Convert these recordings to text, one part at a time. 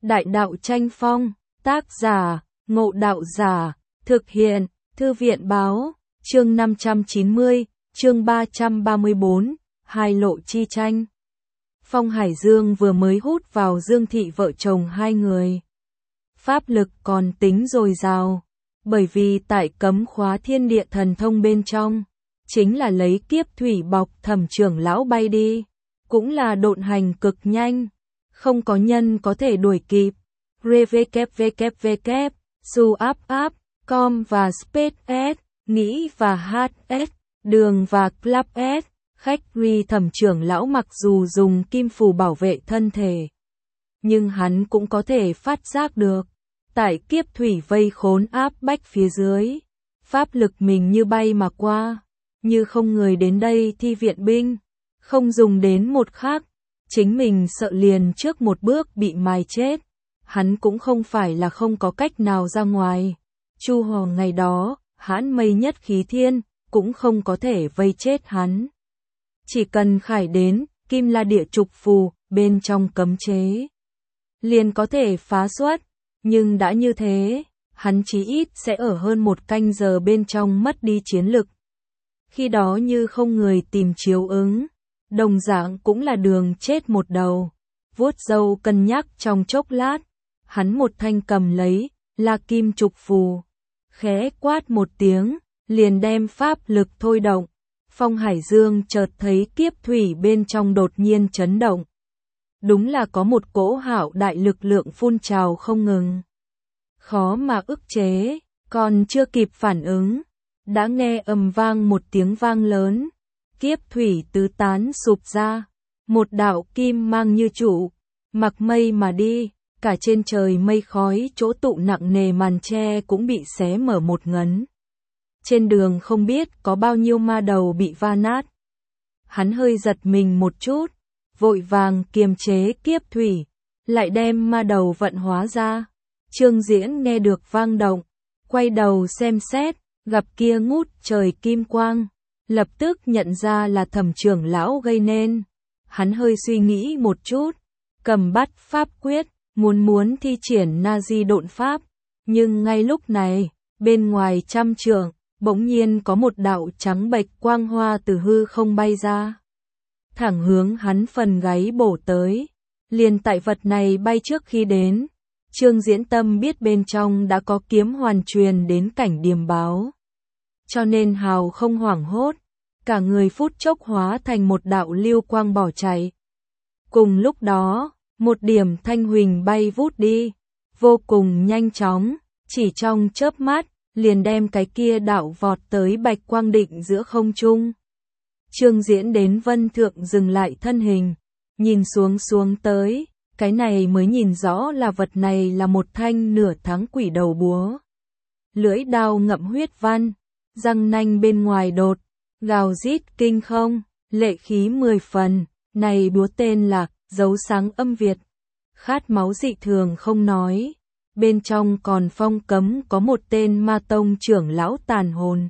Đại đạo tranh phong, tác giả, Ngộ Đạo Giả, thực hiện, Thư viện báo, chương 590, chương 334, hai lộ chi tranh. Phong Hải Dương vừa mới hút vào Dương Thị vợ chồng hai người. Pháp lực còn tính dồi dào, bởi vì tại cấm khóa thiên địa thần thông bên trong, chính là lấy kiếp thủy bọc Thẩm trưởng lão bay đi, cũng là độn hành cực nhanh, không có nhân có thể đuổi kịp. www, suapp.com và SpaceX, Nghĩ và HS, Đường và Club S, khách Ri. Thẩm trưởng lão mặc dù dùng kim phù bảo vệ thân thể, nhưng hắn cũng có thể phát giác được, tại kiếp thủy vây khốn áp bách phía dưới, pháp lực mình như bay mà qua, như không người đến đây thi viện binh, không dùng đến một khắc, chính mình sợ liền trước một bước bị mài chết, hắn cũng không phải là không có cách nào ra ngoài. Chu Hò ngày đó, hãn mây nhất khí thiên, cũng không có thể vây chết hắn. Chỉ cần khải đến, Kim La Địa Trục phù, bên trong cấm chế, liền có thể phá xuất, nhưng đã như thế, hắn chí ít sẽ ở hơn một canh giờ bên trong mất đi chiến lực. Khi đó như không người tìm chiếu ứng, đồng dạng cũng là đường chết một đầu. Vuốt râu cân nhắc trong chốc lát, hắn một thanh cầm lấy, là kim trục phù, khẽ quát một tiếng, liền đem pháp lực thôi động. Phong Hải Dương chợt thấy kiếp thủy bên trong đột nhiên chấn động. Đúng là có một cỗ hạo đại lực lượng phun trào không ngừng. Khó mà ức chế, còn chưa kịp phản ứng, đã nghe ầm vang một tiếng vang lớn, kiếp thủy tứ tán sụp ra, một đạo kim mang như trụ, mặc mây mà đi, cả trên trời mây khói chỗ tụ nặng nề màn che cũng bị xé mở một ngấn. Trên đường không biết có bao nhiêu ma đầu bị va nát. Hắn hơi giật mình một chút, vội vàng kiềm chế kiếp thủy, lại đem ma đầu vận hóa ra. Trương Diễn nghe được vang động, quay đầu xem xét, gặp kia ngút trời kim quang, lập tức nhận ra là Thẩm trưởng lão gây nên. Hắn hơi suy nghĩ một chút, cầm bắt pháp quyết, muốn thi triển Na Di độn pháp, nhưng ngay lúc này, bên ngoài trăm trượng, bỗng nhiên có một đạo trắng bệch quang hoa từ hư không bay ra, thẳng hướng hắn phần gáy bổ tới. Liền tại vật này bay trước khi đến, Trương Diễn Tâm biết bên trong đã có kiếm hoàn truyền đến cảnh điềm báo, cho nên hào không hoảng hốt, cả người phút chốc hóa thành một đạo lưu quang bỏ chạy. Cùng lúc đó, một điểm thanh huỳnh bay vút đi, vô cùng nhanh chóng, chỉ trong chớp mắt, liền đem cái kia đạo vọt tới bạch quang định giữa không trung. Trương Diễn đến vân thượng dừng lại thân hình, nhìn xuống tới, cái này mới nhìn rõ là vật này là một thanh nửa tháng quỷ đầu búa. Lưỡi đao ngậm huyết văn, răng nanh bên ngoài đột, gào rít kinh không, lệ khí 10 phần, này búa tên là Dấu Sáng Âm Việt. Khát máu dị thường không nói, bên trong còn phong cấm có một tên ma tông trưởng lão tàn hồn.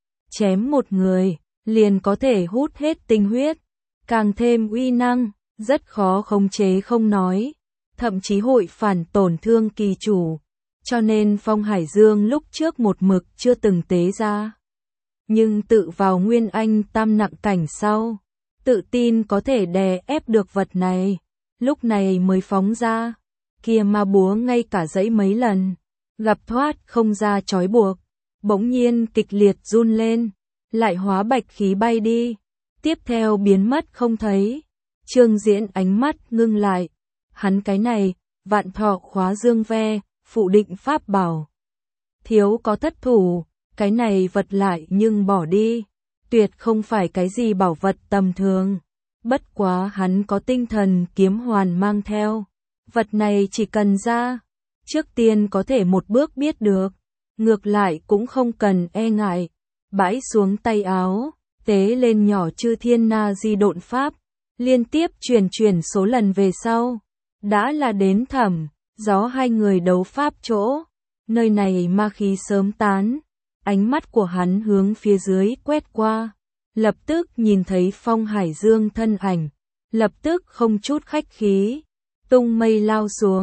Chém một người, liền có thể hút hết tinh huyết, càng thêm uy năng, rất khó khống chế không nói, thậm chí hội phản tổn thương kỳ chủ, cho nên Phong Hải Dương lúc trước một mực chưa từng tế ra. Nhưng tự vào Nguyên Anh tam nặng cảnh sau, tự tin có thể đè ép được vật này, lúc này mới phóng ra. Kia ma búa ngay cả dãy mấy lần, gặp thoát không ra trói buộc, bỗng nhiên kịch liệt run lên, lại hóa bạch khí bay đi, tiếp theo biến mất không thấy. Trương Diễn ánh mắt ngưng lại, hắn cái này, vạn thọ khóa dương ve, phụ định pháp bảo. Thiếu có thất thủ, cái này vật lại nhưng bỏ đi, tuyệt không phải cái gì bảo vật tầm thường. Bất quá hắn có tinh thần kiếm hoàn mang theo, vật này chỉ cần ra, trước tiên có thể một bước biết được, ngược lại cũng không cần e ngại. Bãi xuống tay áo, tế lên nhỏ chư thiên Na Di độn pháp, liên tiếp truyền số lần về sau, đã là đến Thẩm, Gió hai người đấu pháp chỗ, nơi này ma khí sớm tán, ánh mắt của hắn hướng phía dưới quét qua, lập tức nhìn thấy Phong Hải Dương thân ảnh, lập tức không chút khách khí, tung mây lao xuống,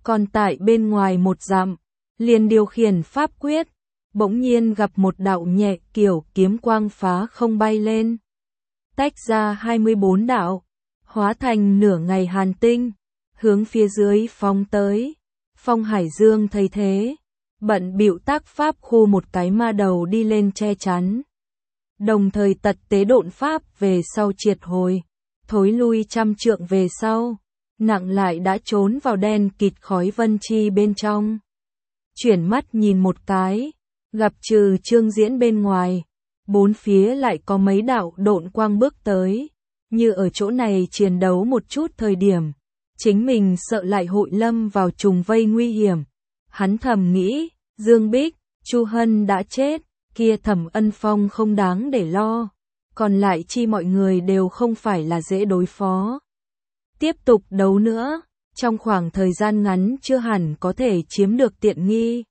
còn tại bên ngoài 1 dặm, liền điều khiển pháp quyết, bỗng nhiên gặp một đạo nhẹ kiểu kiếm quang phá không bay lên. Tách ra 24 đạo, hóa thành nửa ngày hàn tinh, hướng phía dưới phóng tới. Phong Hải Dương thấy thế, bận bịu tác pháp khu một cái ma đầu đi lên che chắn. Đồng thời tật tế độn pháp về sau triệt hồi, thối lui 100 trượng về sau, nặng lại đã trốn vào đen kịt khói vân chi bên trong. Chuyển mắt nhìn một cái, gặp trừ Trương Diễn bên ngoài, 4 phía lại có mấy đạo độn quang bước tới, như ở chỗ này chiến đấu một chút thời điểm, chính mình sợ lại hội lâm vào trùng vây nguy hiểm. Hắn thầm nghĩ, Dương Bích, Chu Hân đã chết, kia Thẩm Ân Phong không đáng để lo, còn lại chi mọi người đều không phải là dễ đối phó. Tiếp tục đấu nữa, trong khoảng thời gian ngắn chưa hẳn có thể chiếm được tiện nghi.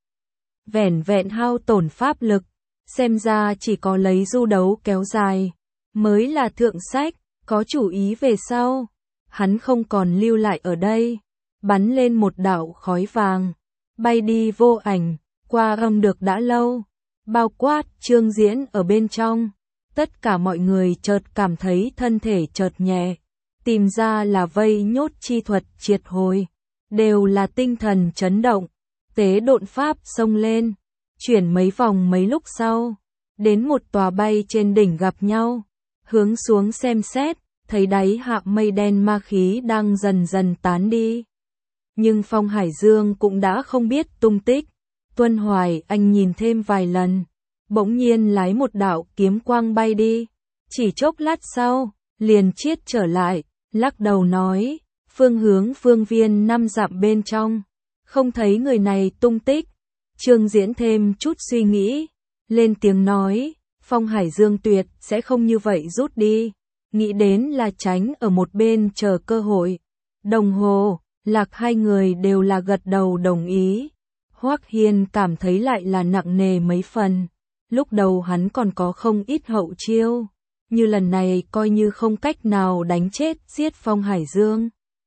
Vẻn vẹn hao tổn pháp lực, xem ra chỉ có lấy du đấu kéo dài, mới là thượng sách, có chủ ý về sau. Hắn không còn lưu lại ở đây, bắn lên một đạo khói vàng, bay đi vô ảnh, qua âm được đã lâu, bao quát Trương Diễn ở bên trong. Tất cả mọi người chợt cảm thấy thân thể chợt nhẹ, tìm ra là vây nhốt chi thuật triệt hồi, đều là tinh thần chấn động, tế độn pháp xông lên, chuyển mấy vòng mấy lúc sau, đến một tòa bay trên đỉnh gặp nhau, hướng xuống xem xét, thấy đáy hạ mây đen ma khí đang dần dần tán đi. Nhưng Phong Hải Dương cũng đã không biết tung tích, Tuân Hoài Anh nhìn thêm vài lần, bỗng nhiên lái một đạo kiếm quang bay đi, chỉ chốc lát sau, liền chiết trở lại, lắc đầu nói, phương hướng phương viên 5 dặm bên trong, không thấy người này tung tích. Trương Diễn thêm chút suy nghĩ, lên tiếng nói, Phong Hải Dương tuyệt sẽ không như vậy rút đi, nghĩ đến là tránh ở một bên chờ cơ hội. Đồng Hồ, Lạc hai người đều là gật đầu đồng ý. Hoắc Hiên cảm thấy lại là nặng nề mấy phần, lúc đầu hắn còn có không ít hậu chiêu, như lần này coi như không cách nào đánh chết giết Phong Hải Dương,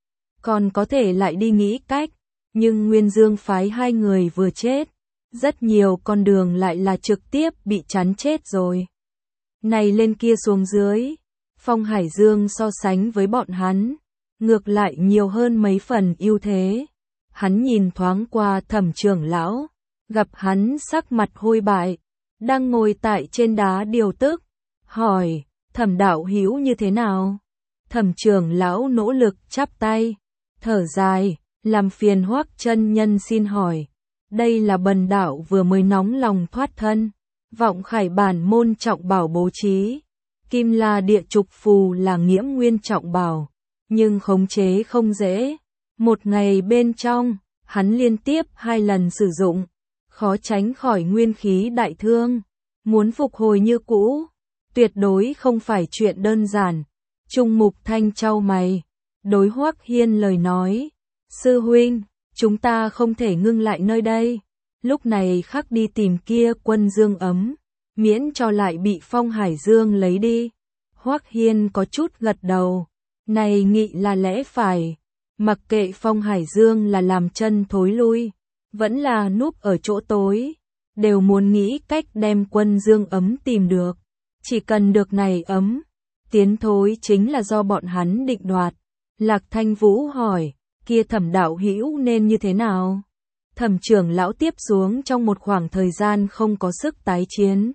còn có thể lại đi nghĩ cách, nhưng Nguyên Dương phái hai người vừa chết, rất nhiều con đường lại là trực tiếp bị chắn chết rồi. Này lên kia xuống dưới, Phong Hải Dương so sánh với bọn hắn, ngược lại nhiều hơn mấy phần ưu thế. Hắn nhìn thoáng qua Thẩm trưởng lão, gặp hắn sắc mặt hôi bại, đang ngồi tại trên đá điều tức, hỏi, Thẩm đạo hữu như thế nào? Thẩm trưởng lão nỗ lực chắp tay, thở dài, làm phiền Hoắc chân nhân xin hỏi, đây là bần đạo vừa mới nóng lòng thoát thân, vọng khải bản môn trọng bảo bố trí, kim la địa trục phù là nghiễm nguyên trọng bảo, nhưng khống chế không dễ. Một ngày bên trong, hắn liên tiếp 2 lần sử dụng, khó tránh khỏi nguyên khí đại thương, muốn phục hồi như cũ, tuyệt đối không phải chuyện đơn giản. Trung Mục Thanh chau mày, đối Hoắc Hiên lời nói, sư huynh, chúng ta không thể ngưng lại nơi đây, lúc này khắc đi tìm kia quân Dương Ấm, miễn cho lại bị Phong Hải Dương lấy đi. Hoắc Hiên có chút gật đầu, này nghị là lẽ phải. Mặc kệ Phong Hải Dương là làm chân thối lui, vẫn là núp ở chỗ tối, đều muốn nghĩ cách đem quân Dương Ấm tìm được. Chỉ cần được này ấm, tiến thối chính là do bọn hắn định đoạt. Lạc Thanh Vũ hỏi, kia Thẩm đạo hữu nên như thế nào? Thẩm trưởng lão tiếp xuống trong một khoảng thời gian không có sức tái chiến.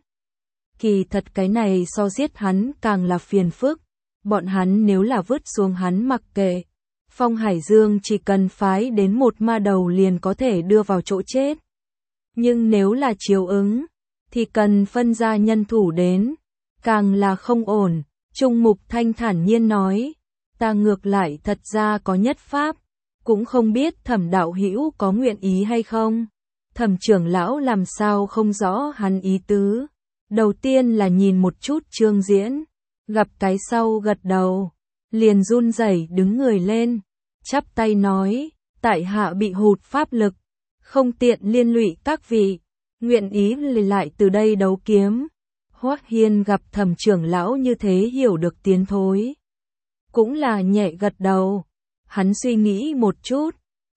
Kỳ thật cái này so giết hắn càng là phiền phức, bọn hắn nếu là vứt xuống hắn mặc kệ, Phong Hải Dương chỉ cần phái đến một ma đầu liền có thể đưa vào chỗ chết. Nhưng nếu là chiếu ứng, thì cần phân ra nhân thủ đến, càng là không ổn. Trung Mục Thanh thản nhiên nói, ta ngược lại thật ra có nhất pháp, cũng không biết Thẩm đạo hữu có nguyện ý hay không. Thẩm trưởng lão làm sao không rõ hắn ý tứ. Đầu tiên là nhìn một chút Trương Diễn, gặp cái sau gật đầu, liền run rẩy đứng người lên, chắp tay nói, tại hạ bị hụt pháp lực, không tiện liên lụy các vị, nguyện ý lùi lại từ đây đấu kiếm. Hoắc Hiên gặp Thẩm trưởng lão như thế hiểu được tiến thối, cũng là nhẹ gật đầu. Hắn suy nghĩ một chút,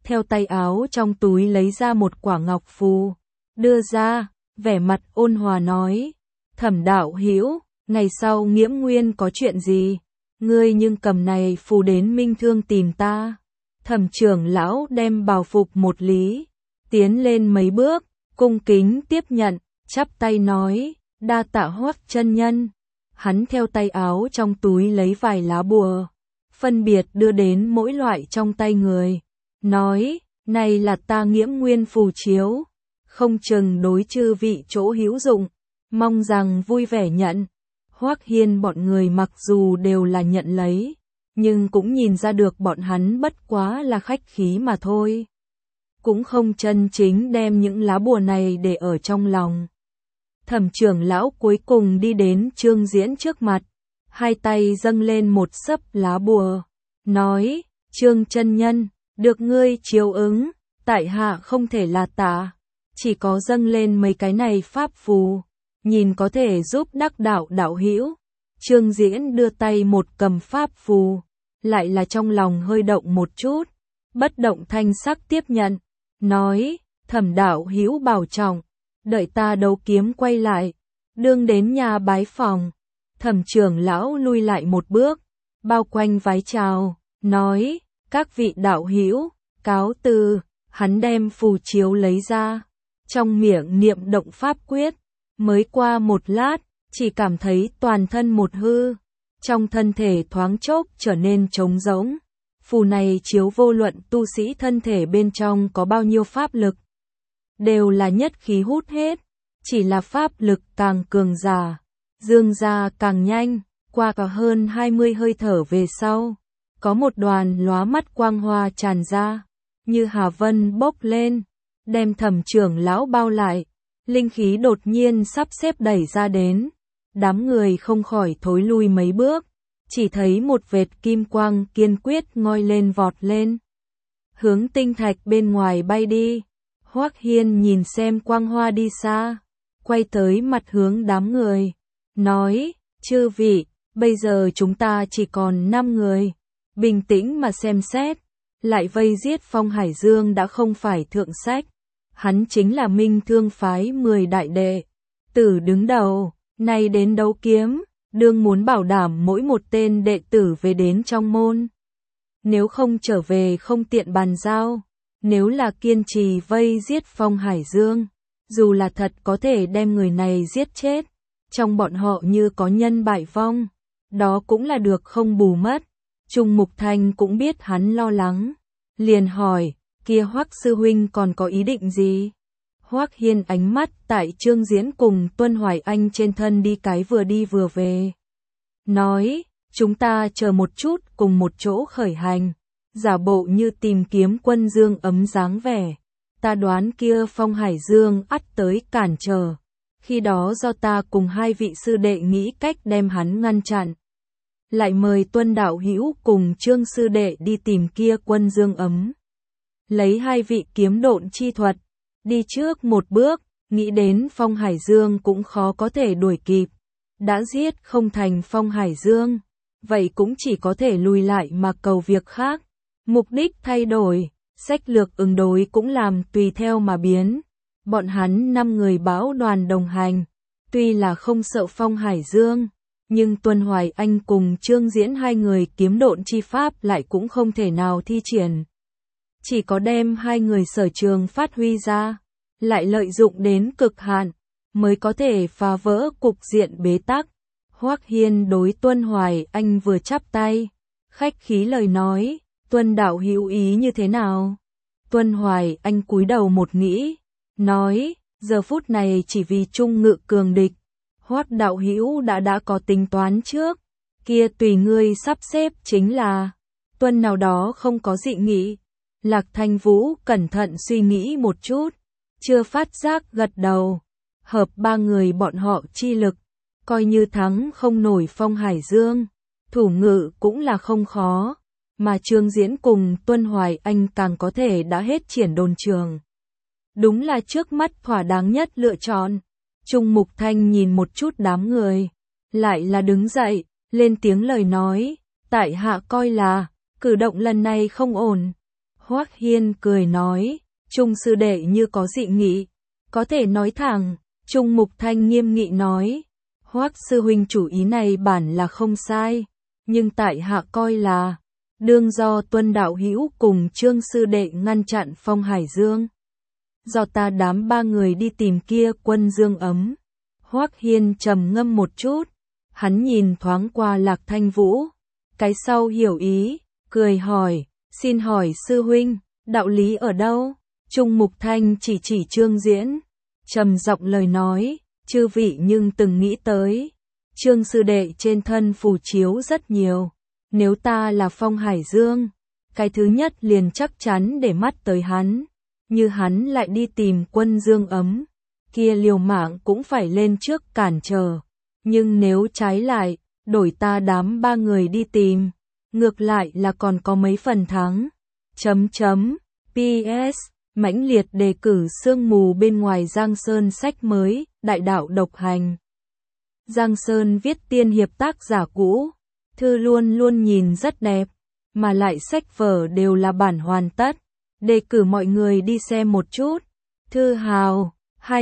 theo tay áo trong túi lấy ra một quả ngọc phù, đưa ra, vẻ mặt ôn hòa nói, Thẩm đạo hữu, ngày sau Nghiễm Nguyên có chuyện gì, ngươi nhưng cầm này phù đến Minh Thương tìm ta. Thẩm trưởng lão đem bào phục một lý, tiến lên mấy bước, cung kính tiếp nhận, chắp tay nói, đa tạ Hoắc chân nhân. Hắn theo tay áo trong túi lấy vài lá bùa, phân biệt đưa đến mỗi loại trong tay người, nói, này là ta Nghiễm Nguyên phù chiếu, không chừng đối chư vị chỗ hữu dụng, mong rằng vui vẻ nhận. Hoắc Hiên bọn người mặc dù đều là nhận lấy, nhưng cũng nhìn ra được bọn hắn bất quá là khách khí mà thôi, cũng không chân chính đem những lá bùa này để ở trong lòng. Thẩm trưởng lão cuối cùng đi đến Trương Diễn trước mặt, hai tay dâng lên một xấp lá bùa, nói, Trương chân nhân, được ngươi chiếu ứng, tại hạ không thể là tạ, chỉ có dâng lên mấy cái này pháp phù, nhìn có thể giúp đắc đạo đạo hữu. Trương Diễn đưa tay một cầm pháp phù, lại là trong lòng hơi động một chút, bất động thanh sắc tiếp nhận, nói, Thẩm đạo hữu bảo trọng, đợi ta đấu kiếm quay lại, đương đến nhà bái phòng. Thẩm trưởng lão lui lại một bước, bao quanh vái chào, nói, các vị đạo hữu, cáo từ. Hắn đem phù chiếu lấy ra, trong miệng niệm động pháp quyết, mới qua một lát, chỉ cảm thấy toàn thân một hư, trong thân thể thoáng chốc trở nên trống rỗng. Phù này chiếu vô luận tu sĩ thân thể bên trong có bao nhiêu pháp lực, đều là nhất khí hút hết, chỉ là pháp lực càng cường giả, dương ra càng nhanh, qua cả hơn 20 hơi thở về sau, có một đoàn lóa mắt quang hoa tràn ra, như hà vân bốc lên, đem Thẩm trưởng lão bao lại, linh khí đột nhiên sắp xếp đẩy ra đến, đám người không khỏi thối lui mấy bước, chỉ thấy một vệt kim quang kiên quyết ngoi lên vọt lên, hướng tinh thạch bên ngoài bay đi. Hoắc Hiên nhìn xem quang hoa đi xa, quay tới mặt hướng đám người, nói, chư vị, bây giờ chúng ta chỉ còn 5 người, bình tĩnh mà xem xét, lại vây giết Phong Hải Dương đã không phải thượng sách, hắn chính là Minh Thương phái 10 đại đệ tử đứng đầu, nay đến đấu kiếm, đương muốn bảo đảm mỗi một tên đệ tử về đến trong môn. Nếu không trở về không tiện bàn giao, nếu là kiên trì vây giết Phong Hải Dương, dù là thật có thể đem người này giết chết, trong bọn họ như có nhân bại vong, đó cũng là được không bù mất. Trung Mục Thanh cũng biết hắn lo lắng, liền hỏi, kia Hoắc sư huynh còn có ý định gì? Hoắc Hiên ánh mắt tại Trương Diễn cùng Tuân Hoài Anh trên thân đi cái vừa đi vừa về, nói, chúng ta chờ một chút cùng một chỗ khởi hành, giả bộ như tìm kiếm Quân Dương ấm dáng vẻ, ta đoán kia Phong Hải Dương ắt tới cản trở, khi đó do ta cùng hai vị sư đệ nghĩ cách đem hắn ngăn chặn. Lại mời Tuân đạo hữu cùng Trương sư đệ đi tìm kia Quân Dương ấm. Lấy hai vị kiếm độn chi thuật, đi trước một bước, nghĩ đến Phong Hải Dương cũng khó có thể đuổi kịp. Đã giết không thành Phong Hải Dương, vậy cũng chỉ có thể lùi lại mà cầu việc khác. Mục đích thay đổi, sách lược ứng đối cũng làm tùy theo mà biến. Bọn hắn 5 người bão đoàn đồng hành, tuy là không sợ Phong Hải Dương, nhưng Tuân Hoài Anh cùng Trương Diễn hai người kiếm độn chi pháp lại cũng không thể nào thi triển. Chỉ có đem hai người sở trường phát huy ra, lại lợi dụng đến cực hạn, mới có thể phá vỡ cục diện bế tắc. Hoắc Hiên đối Tuân Hoài Anh vừa chắp tay, khách khí lời nói, Tuân đạo hữu ý như thế nào? Tuân Hoài Anh cúi đầu một nghĩ, nói, giờ phút này chỉ vì trung ngự cường địch, Hoắc đạo hữu đã có tính toán trước, kia tùy ngươi sắp xếp chính là. Tuân nào đó không có dị nghị. Lạc Thanh Vũ cẩn thận suy nghĩ một chút, chưa phát giác gật đầu, hợp 3 người bọn họ chi lực, coi như thắng không nổi Phong Hải Dương, thủ ngự cũng là không khó, mà Trương Diễn cùng Tuân Hoài Anh càng có thể đã hết triển đồn trường. Đúng là trước mắt thỏa đáng nhất lựa chọn. Trung Mục Thanh nhìn một chút đám người, lại là đứng dậy, lên tiếng lời nói, tại hạ coi là, cử động lần này không ổn. Hoắc Hiên cười nói, Trung sư đệ như có dị nghị, có thể nói thẳng. Trung Mục Thanh nghiêm nghị nói, Hoắc sư huynh chủ ý này bản là không sai, nhưng tại hạ coi là đương do Tuân đạo hữu cùng Trương sư đệ ngăn chặn Phong Hải Dương. Do ta đám ba người đi tìm kia quân Dương Ấm. Hoắc Hiên trầm ngâm một chút, hắn nhìn thoáng qua Lạc Thanh Vũ, cái sau hiểu ý, cười hỏi, xin hỏi sư huynh, đạo lý ở đâu? Trung Mục Thanh chỉ Trương Diễn, trầm giọng lời nói, chư vị nhưng từng nghĩ tới, Trương sư đệ trên thân phù chiếu rất nhiều, nếu ta là Phong Hải Dương, cái thứ nhất liền chắc chắn để mắt tới hắn, như hắn lại đi tìm quân Dương Ấm, kia liều mạng cũng phải lên trước cản trở, nhưng nếu trái lại, đổi ta đám ba người đi tìm, ngược lại là còn có mấy phần thắng. PS, mãnh liệt đề cử sương mù bên ngoài Giang Sơn sách mới, đại đạo độc hành. Giang Sơn viết tiên hiệp tác giả cũ, thư luôn luôn nhìn rất đẹp, mà lại sách vở đều là bản hoàn tất, đề cử mọi người đi xem một chút. Thư hào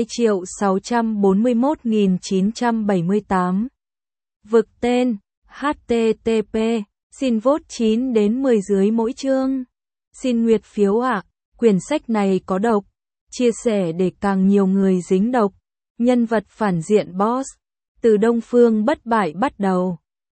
2.641.978. Vực tên HTTP, xin vote 9 đến 10 dưới mỗi chương. Xin nguyệt phiếu ạ, quyển sách này có độc, chia sẻ để càng nhiều người dính độc. Nhân vật phản diện boss, từ Đông Phương bất bại bắt đầu.